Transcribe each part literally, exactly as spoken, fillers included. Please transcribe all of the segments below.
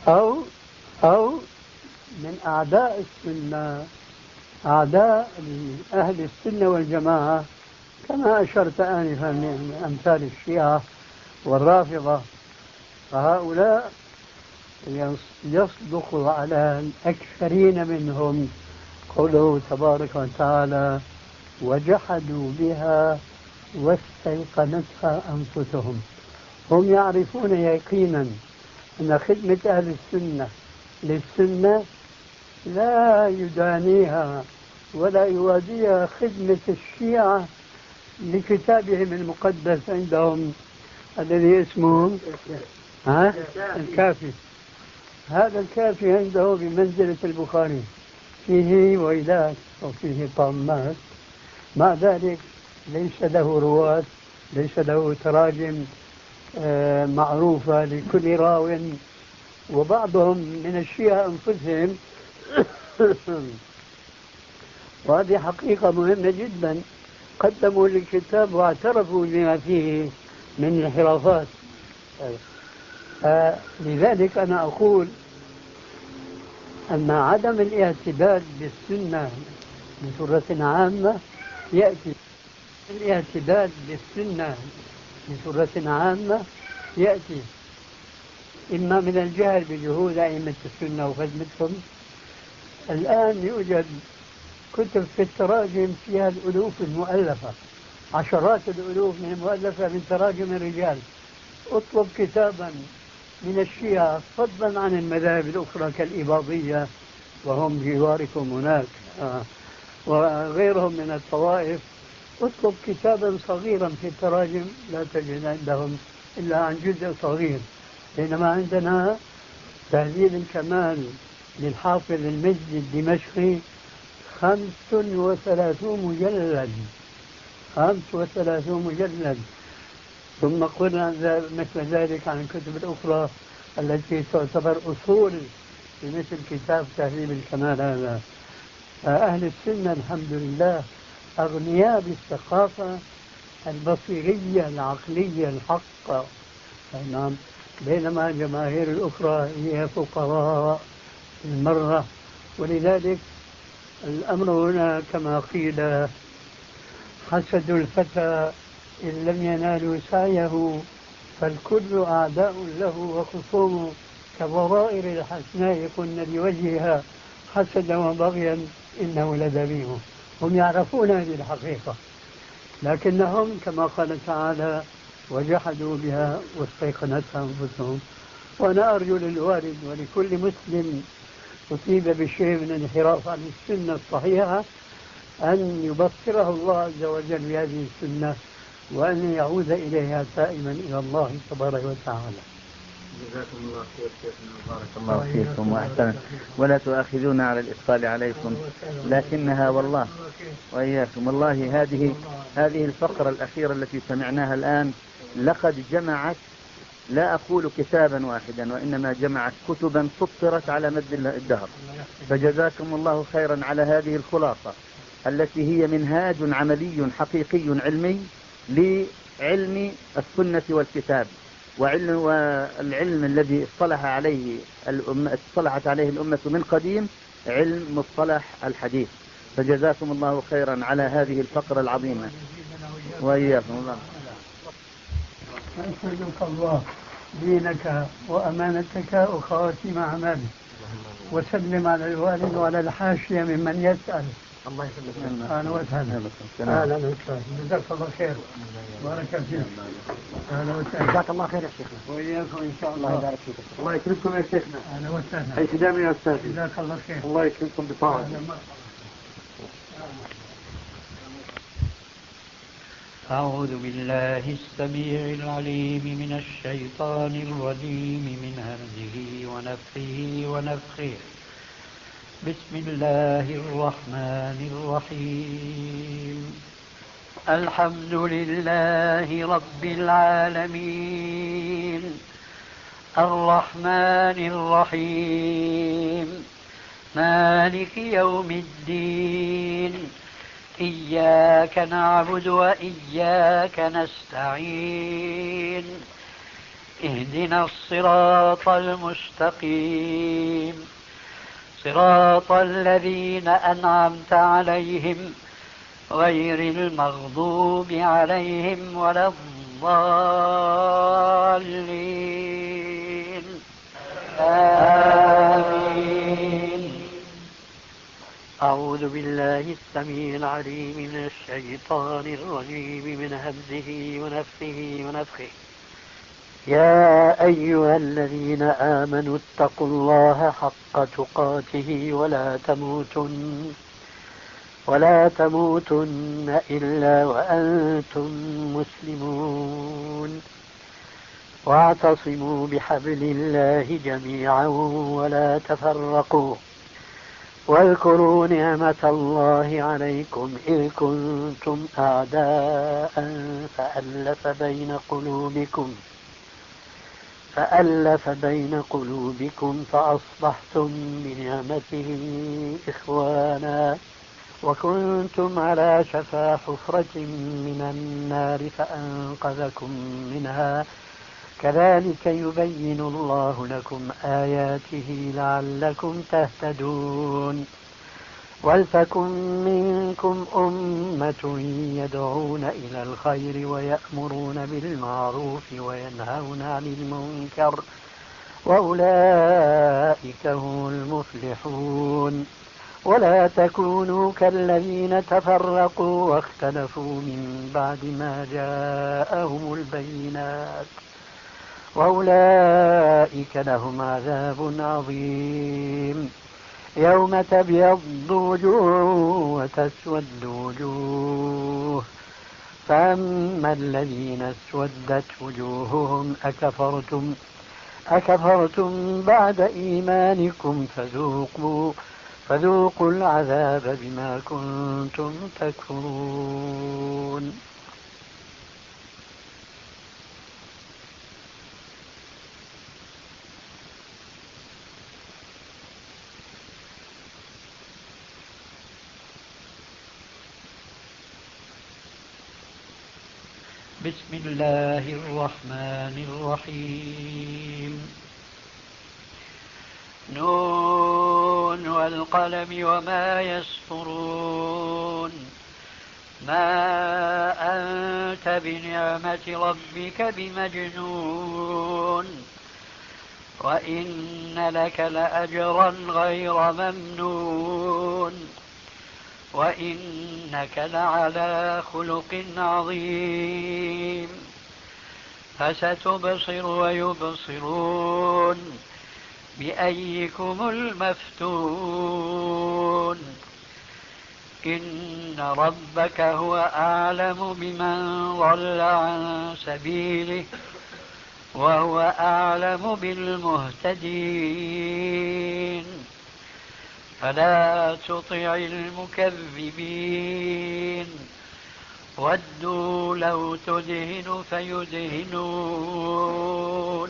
أو أو من أعداء السنة، أعداء أهل السنة والجماعة، كما أشرت آنفا من أمثال الشيعة والرافضة. فهؤلاء يصدق على الأكثرين منهم قوله تبارك وتعالى: وجحدوا بها واستيقنتها أنفسهم. هم يعرفون يقينا أن خدمة أهل السنة للسنة لا يدانيها ولا يوازيها خدمة الشيعة لكتابهم المقدس عندهم الذي اسمه ها؟ الكافي. هذا الكافي عنده بمنزلة البخاري، فيه ويلات وفيه طامات، مع ذلك ليس له رواة، ليس له تراجم معروفة لكل راو. وبعضهم من الشيعة أنفسهم وهذه حقيقة مهمة جدا، قدموا للكتاب واعترفوا بما فيه من انحرافات. لذلك أنا أقول أن عدم الاعتداد بالسنة بصورة عامة يأتي الاعتداد بالسنة بصورة عامة يأتي إما من الجهل بجهود أئمة السنة وخدمتهم. الآن يوجد كتب في التراجم فيها الألوف المؤلفة، عشرات الألوف من المؤلفة من تراجم الرجال. اطلب كتابا من الشيعة فضلا عن المذاهب الأخرى كالإباضية وهم جواركم هناك وغيرهم من الطوائف، اطلب كتابا صغيرا في التراجم لا تجد عندهم إلا عن جزء صغير، بينما عندنا تهذيب الكمال للحافظ المجد الدمشقي خمس وثلاثون مجلد، خمس وثلاثون مجلد. ثم قلنا مثل ذلك عن الكتب الأخرى التي تعتبر أصول في مثل كتاب تهذيب الكمال هذا. أهل السنة الحمد لله أغنياء بالثقافة البصيرية العقلية الحقة، نعم، بينما الجماهير الأخرى هي فقراء المرة. ولذلك الأمر هنا كما قيل: حسد الفتى إن لم ينالوا سعيه فالكل أعداء له وخصوم كضرائر الحسناء كن لوجهها حسدا وبغيا إنه لذبيح. هم يعرفون هذه الحقيقة، لكنهم كما قال تعالى: وجحدوا بها واستيقنتها أنفسهم. وأنا أرجو للوالد ولكل مسلم أصيب بشيء من الانحراف عن السنة الصحيحة أن يبصره الله عز وجل بهذه السنة وأن يعود إليها تائما إلى الله تبارك وتعالى. جزاكم الله خير شيخنا، بارك الله فيكم وأحسن، ولا تؤاخذونا على الإثقال عليكم، لكنها والله وإياكم والله هذه هذه الفقرة الأخيرة التي سمعناها الآن لقد جمعت، لا أقول كتابا واحدا، وإنما جمعت كتبا سطرت على مد الدهر. فجزاكم الله خيرا على هذه الخلاصة التي هي منهاج عملي حقيقي علمي لعلم السنة والكتاب، وعلم والعلم الذي اصطلح عليه الأمة اصطلحت عليه الأمة من قديم، علم مصطلح الحديث. فجزاكم الله خيرا على هذه الفقرة العظيمة وإياكم الله. أسألك الله دينك وأمانتك وخواتيم أعمالك، وسلم على الوالد وعلى الحاشية ممن يسأل. الله يسلمك. أهلا وسهلا. أهلا وسهلا. جزاك الله خير. بارك فيك. أهلا وسهلا. جزاك الله خير يا شيخنا. وإياكم إن شاء الله. الله يبارك فيك. الله يكرمكم يا شيخنا. أهلا وسهلا. أي خدام يا أستاذ. جزاك الله خير. الله يكرمكم بطاعة. أعوذ بالله السميع العليم من الشيطان الرجيم من همزه ونفخه ونفخه. بسم الله الرحمن الرحيم. الحمد لله رب العالمين الرحمن الرحيم مالك يوم الدين إياك نعبد وإياك نستعين اهدنا الصراط المستقيم صراط الذين أنعمت عليهم غير المغضوب عليهم ولا الضالين آمين. أعوذ بالله السميع العليم من الشيطان الرجيم من همزه ونفثه ونفخه. يا أيها الذين آمنوا اتقوا الله حق تقاته ولا تموتن ولا تموتن إلا وأنتم مسلمون واعتصموا بحبل الله جميعا ولا تفرقوا واذكروا نعمة الله عليكم إذ كنتم أعداء فألف بين قلوبكم فألف بين قلوبكم فأصبحتم بنعمته إخوانا وكنتم على شفا حفرة من النار فأنقذكم منها كذلك يبين الله لكم آياته لعلكم تهتدون. ولتكن منكم أمة يدعون إلى الخير ويأمرون بالمعروف وينهون عن المنكر وأولئك هم المفلحون. ولا تكونوا كالذين تفرقوا واختلفوا من بعد ما جاءهم البينات وأولئك لهم عذاب عظيم. يوم تبيض وجوه وتسود وجوه فأما الذين اسودت وجوههم أكفرتم أكفرتم بعد إيمانكم فذوقوا فذوقوا العذاب بما كنتم تكفرون. بسم الله الرحمن الرحيم. نون والقلم وما يسطرون ما أنت بنعمة ربك بمجنون وإن لك لأجرا غير ممنون وإنك لعلى خلق عظيم. فستبصر ويبصرون بأيكم المفتون. إن ربك هو أعلم بمن ضل عن سبيله وهو أعلم بالمهتدين. فلا تطع المكذبين ودوا لو تدهن فيدهنون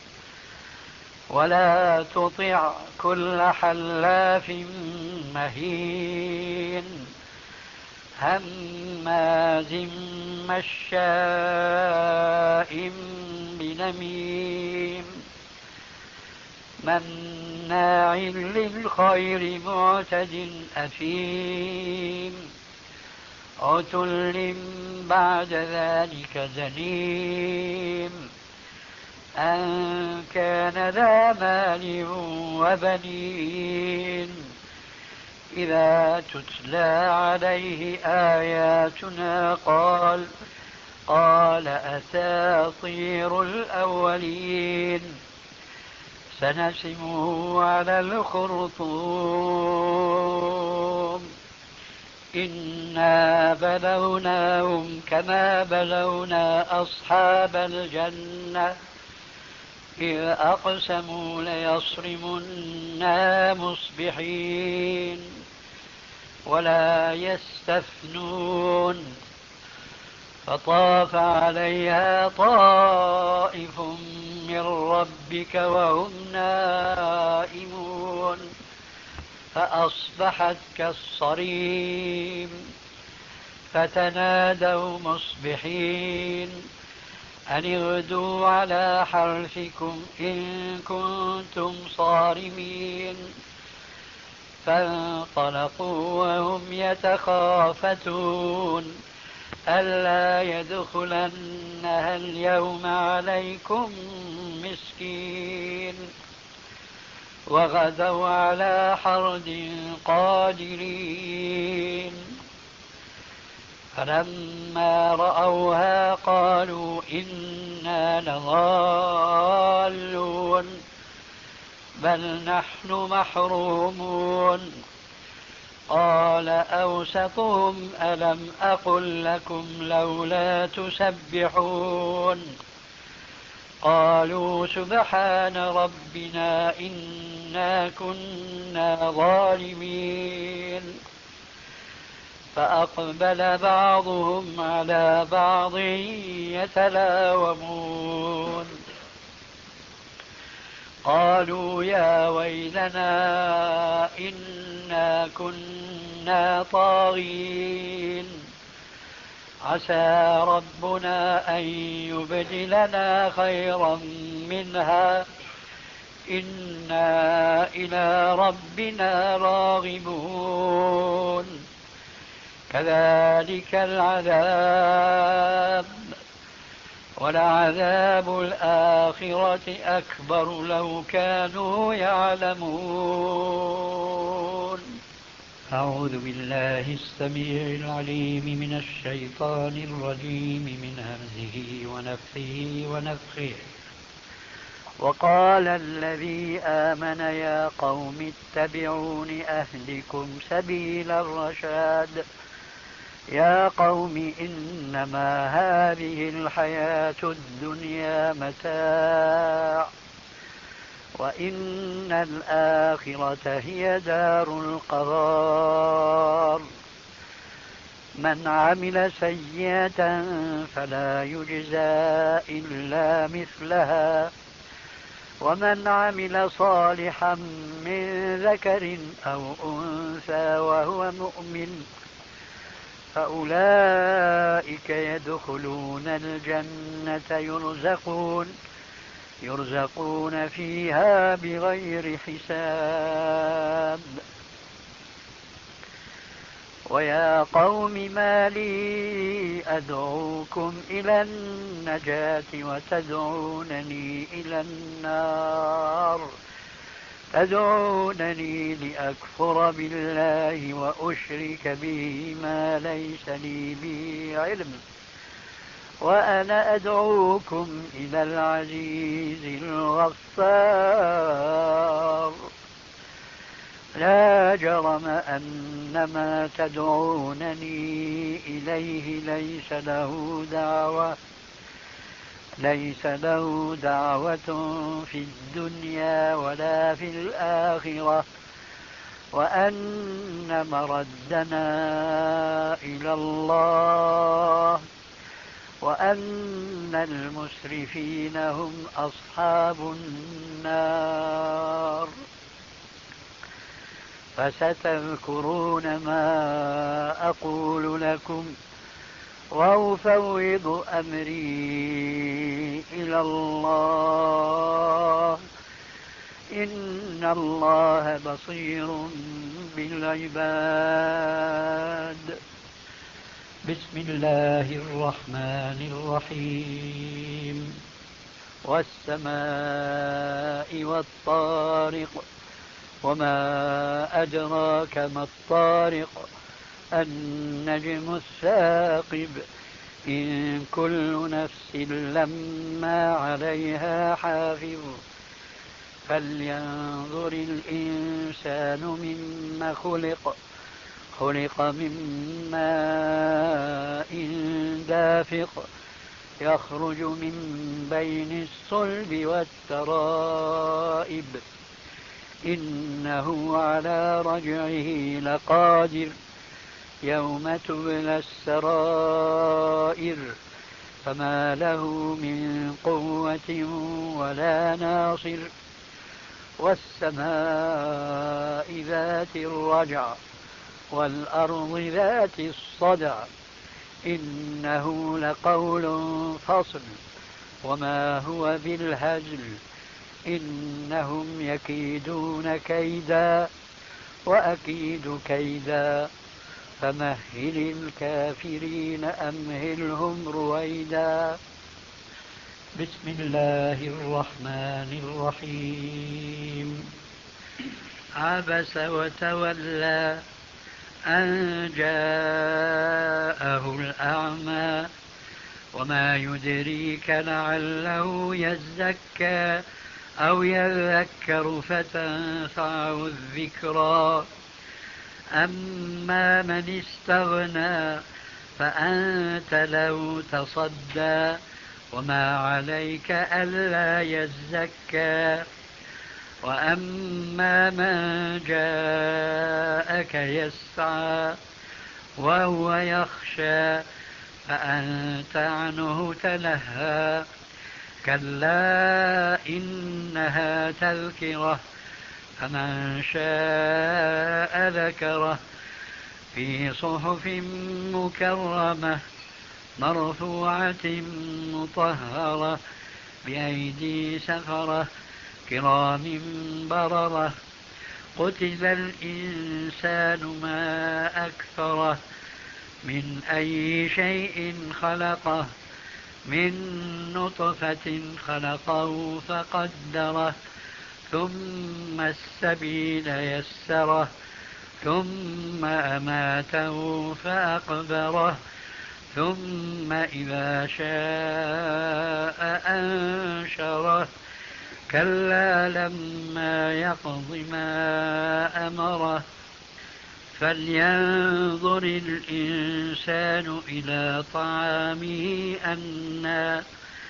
ولا تطع كل حلاف مهين هماز مشاء بنميم مناع للخير معتد أثيم عتل بعد ذلك زنيم أن كان ذا مال وبنين إذا تتلى عليه آياتنا قال قال أساطير الأولين سنسمه على الخرطوم إنا بلوناهم كما بلونا أصحاب الجنة إذ أقسموا ليصرمنا مصبحين ولا يستثنون فطاف عليها طائف من ربك وهم نائمون فأصبحت كالصريم فتنادوا مصبحين أن اغدوا على حرثكم إن كنتم صارمين. فانطلقوا وهم يتخافتون ألا يدخلنها اليوم عليكم مسكين. وغدوا على حرد قادرين. فلما رأوها قالوا إنا لضالون بل نحن محرومون. قال أوسطهم ألم أقل لكم لولا تسبحون. قالوا سبحان ربنا إنا كنا ظالمين. فأقبل بعضهم على بعض يتلاومون. قالوا يا ويلنا إنا كنا طاغين. عسى ربنا أن يبدلنا خيرا منها إنا إلى ربنا راغبون. كذلك العذاب ولعذاب الآخرة أكبر لو كانوا يعلمون. أعوذ بالله السميع العليم من الشيطان الرجيم من همزه ونفخه ونفخه. وقال الذي آمن يا قوم اتبعون أهدكم سبيل الرشاد. يا قوم إنما هذه الحياة الدنيا متاع وإن الآخرة هي دار القرار. من عمل سيئة فلا يجزى إلا مثلها ومن عمل صالحا من ذكر أو أنثى وهو مؤمن فأولئك يدخلون الجنة يرزقون يرزقون فيها بغير حساب. ويا قوم ما لي أدعوكم إلى النجاة وتدعونني إلى النار تدعونني لأكفر بالله وأشرك به ما ليس لي به علم وأنا أدعوكم إلى العزيز الغفار. لا جرم أن ما تدعونني إليه ليس له دعوة ليس له دعوة في الدنيا ولا في الآخرة وأن مردنا إلى الله وأن المسرفين هم أصحاب النار. فستذكرون ما أقول لكم وأفوض أمري إلى الله إن الله بصير بالعباد. بسم الله الرحمن الرحيم. والسماء والطارق وما أدراك ما الطارق النجم الثاقب إن كل نفس لما عليها حافظ. فلينظر الإنسان مما خلق خلق من ماء دافق يخرج من بين الصلب والترائب إنه على رجعه لقادر يوم تبلى السرائر فما له من قوة ولا ناصر. والسماء ذات الرجع والأرض ذات الصدع إنه لقول فصل وما هو بالهزل إنهم يكيدون كيدا وأكيد كيدا فمهل الكافرين أمهلهم رويدا. بسم الله الرحمن الرحيم. عبس وتولى أن جاءه الأعمى وما يدريك لعله يزكى أو يذكر فتنفعه الذكرى. أما من استغنى فأنت له تصدى وما عليك ألا يزكى. وأما من جاءك يسعى وهو يخشى فأنت عنه تلهى. كلا إنها تذكرة فمن شاء ذكره في صحف مكرمة مرفوعة مطهرة بأيدي سفرة كرام بررة. قتل الإنسان ما أكثره من أي شيء خلقه من نطفة خلقه فقدره ثم السبيل يسره ثم أماته فأقبره ثم إذا شاء أنشره. كلا لما يقض ما أمره. فلينظر الإنسان إلى طعامه أنا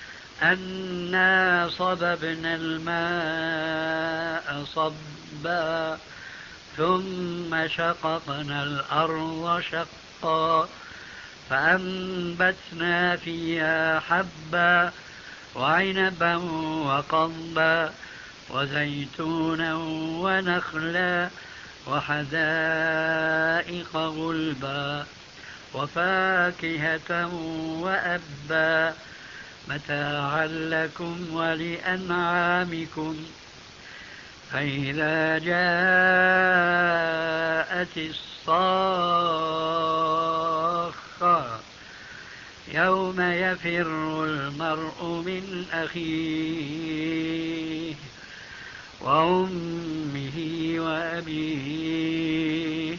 أنا صببنا الماء صبا ثم شققنا الأرض شقا فأنبتنا فيها حبا وعنبا وقضبا وزيتونا ونخلا وحدائق غلبا وفاكهة وأبا متاعا لكم ولأنعامكم. فإذا جاءت الصاخة يوم يفر المرء من أخيه وأمه وأبيه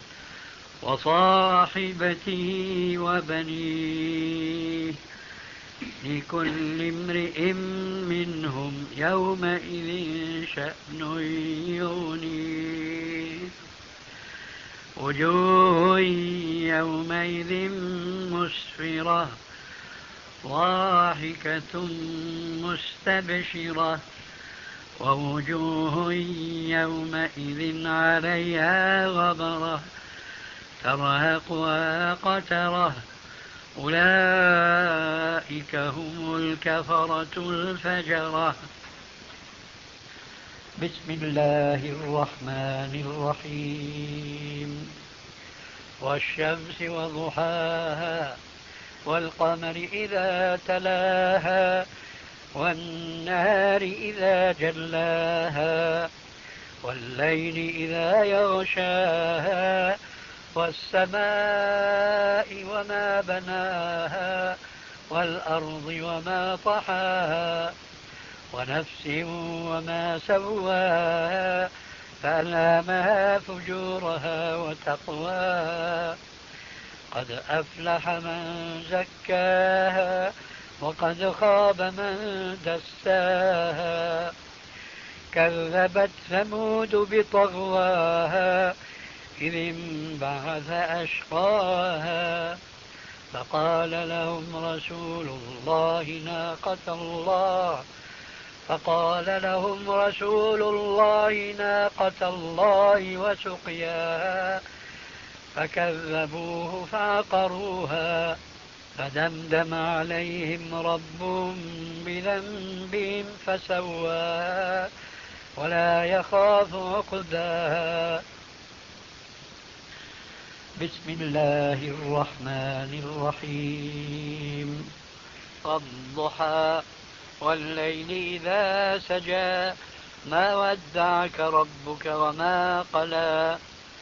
وصاحبته وبنيه لكل امرئ منهم يومئذ شأن يغنيه. وجوه يومئذ مسفرة ضاحكة مستبشرة ووجوه يومئذ عليها غبرة ترهقها قترة أولئك هم الكفرة الفجرة. بسم الله الرحمن الرحيم. والشمس وضحاها والقمر إذا تلاها والنهار إذا جلاها والليل إذا يغشاها والسماء وما بناها والأرض وما طحاها ونفس وما سواها فألهمها فجورها وتقواها. قد أفلح من زكاها وقد خاب من دساها. كذبت ثمود بطغواها إذ انبعث أشقاها فقال لهم رسول الله ناقة الله فقال لهم رسول الله ناقة الله وسقياها فكذبوه فعقروها فدمدم عليهم ربهم بذنبهم فسواها ولا يخاف عقباها. بسم الله الرحمن الرحيم. والضحى والليل إذا سجى ما ودعك ربك وما قلى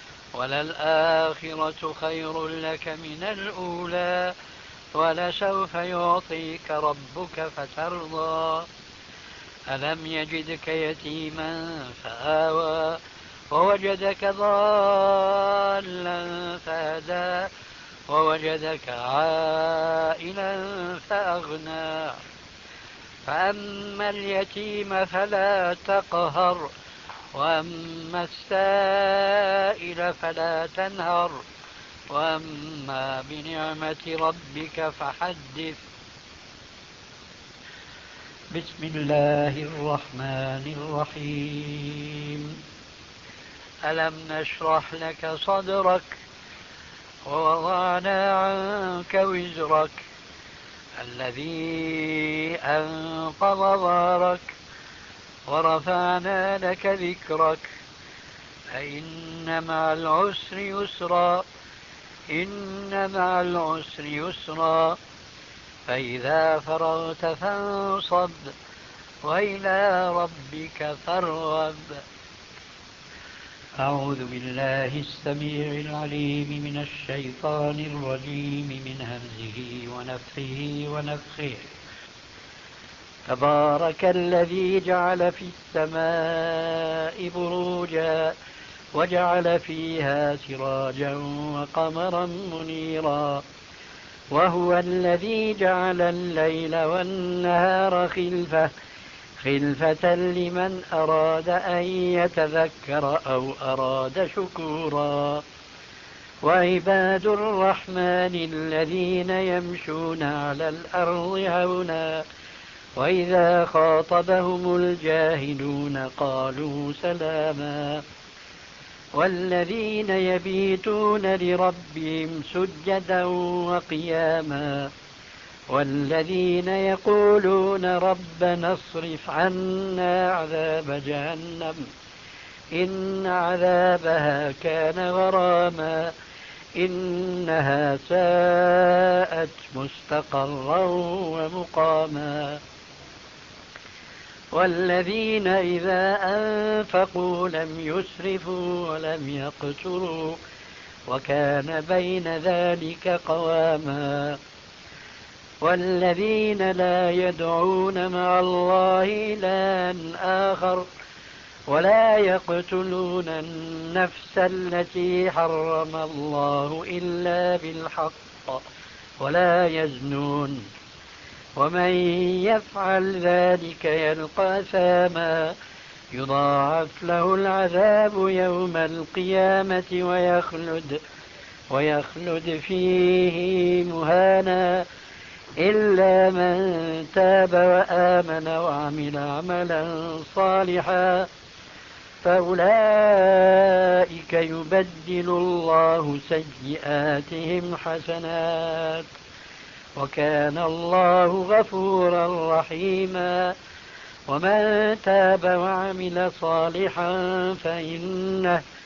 وللآخرة خير لك من الأولى ولسوف يعطيك ربك فترضى ألم يجدك يتيما فآوى ووجدك ضالا فهدى ووجدك عائلا فأغنى فأما اليتيم فلا تقهر وأما السائل فلا تنهر وأما بنعمة ربك فحدث. بسم الله الرحمن الرحيم. ألم نشرح لك صدرك ووضعنا عنك وزرك الذي أنقض ظهرك ورفعنا لك ذكرك فإن مع العسر يسرا إن مع العسر يسرا فإذا فرغت فانصب وإلى ربك فارغب. أعوذ بالله السميع العليم من الشيطان الرجيم من همزه ونفخه ونفخه. تبارك الذي جعل في السماء بروجا وجعل فيها سراجا وقمرا منيرا وهو الذي جعل الليل والنهار خلفة خلفة لمن أراد أن يتذكر أو أراد شكورا. وعباد الرحمن الذين يمشون على الأرض هونا وإذا خاطبهم الجاهلون قالوا سلاما. والذين يبيتون لربهم سجدا وقياما والذين يقولون ربنا اصرف عنا عذاب جهنم إن عذابها كان غراما إنها ساءت مستقرا ومقاما. والذين إذا أنفقوا لم يسرفوا ولم يقتروا وكان بين ذلك قواما. والذين لا يدعون مع الله إلها آخر ولا يقتلون النفس التي حرم الله إلا بالحق ولا يزنون ومن يفعل ذلك يلقى أثاما يضاعف له العذاب يوم القيامة ويخلد ويخلد فيه مهانا إلا من تاب وآمن وعمل عملا صالحا فأولئك يبدل الله سيئاتهم حسنات وكان الله غفورا رحيما. ومن تاب وعمل صالحا فإنه